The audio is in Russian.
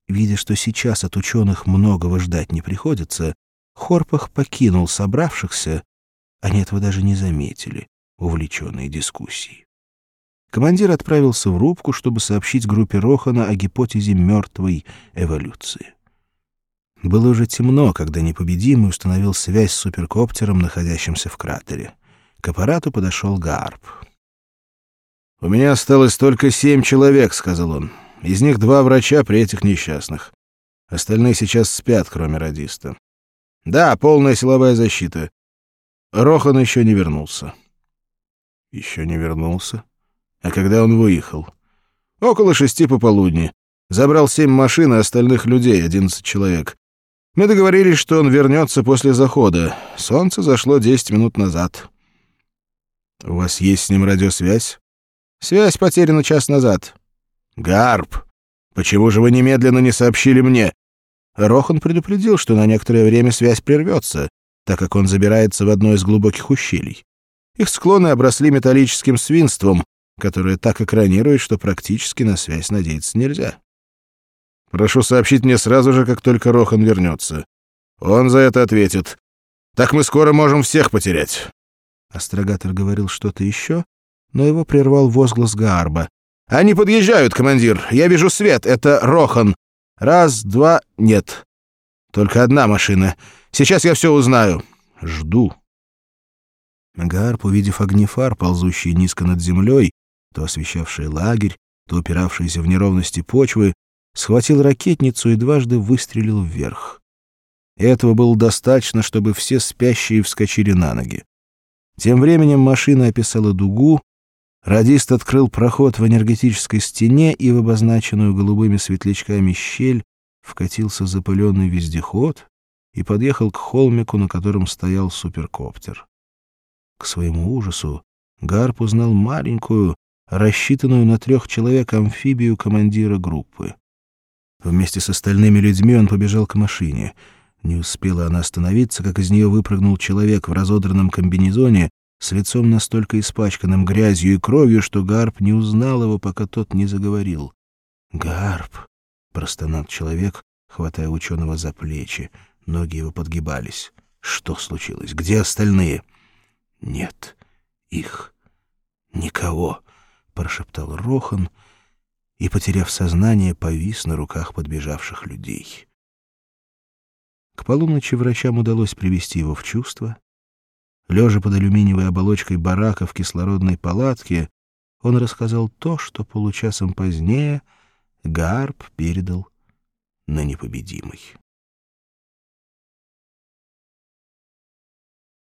Видя, что сейчас от ученых многого ждать не приходится, Хорпах покинул собравшихся, они этого даже не заметили, увлеченные дискуссией. Командир отправился в рубку, чтобы сообщить группе Рохана о гипотезе мертвой эволюции. Было уже темно, когда непобедимый установил связь с суперкоптером, находящимся в кратере. К аппарату подошел Гарп. «У меня осталось только 7 человек», — сказал он. «Из них 2 врача при этих несчастных. Остальные сейчас спят, кроме радиста. Да, полная силовая защита. Рохан еще не вернулся». «Еще не вернулся? А когда он выехал?» «Около 6 пополудни. Забрал 7 машин и остальных людей, 11 человек. Мы договорились, что он вернется после захода. Солнце зашло 10 минут назад». «У вас есть с ним радиосвязь?» «Связь потеряна час назад». «Гарп, почему же вы немедленно не сообщили мне?» Рохан предупредил, что на некоторое время связь прервется, так как он забирается в одно из глубоких ущелий. Их склоны обросли металлическим свинством, которое так экранирует, что практически на связь надеяться нельзя. «Прошу сообщить мне сразу же, как только Рохан вернется. Он за это ответит. Так мы скоро можем всех потерять». Астрогатор говорил что-то еще, но его прервал возглас Гарба. «Они подъезжают, командир! Я вижу свет! Это Рохан! Раз, два... Нет. Только одна машина. Сейчас я все узнаю. Жду». Гарп, увидев огни фар, ползущие низко над землей, то освещавшие лагерь, то упиравшиеся в неровности почвы, схватил ракетницу и дважды выстрелил вверх. Этого было достаточно, чтобы все спящие вскочили на ноги. Тем временем машина описала дугу, радист открыл проход в энергетической стене, и в обозначенную голубыми светлячками щель вкатился запыленный вездеход и подъехал к холмику, на котором стоял суперкоптер. К своему ужасу Гарп узнал маленькую, рассчитанную на 3 человек амфибию командира группы. Вместе с остальными людьми он побежал к машине. Не успела она остановиться, как из нее выпрыгнул человек в разодранном комбинезоне с лицом настолько испачканным грязью и кровью, что Гарп не узнал его, пока тот не заговорил. «Гарп!» — простонал человек, хватая ученого за плечи. Ноги его подгибались. «Что случилось? Где остальные?» «Нет, их никого», — прошептал Рохан и, потеряв сознание, повис на руках подбежавших людей. К полуночи врачам удалось привести его в чувство. Лежа под алюминиевой оболочкой барака в кислородной палатке, он рассказал то, что получасом позднее Гарп передал на непобедимый.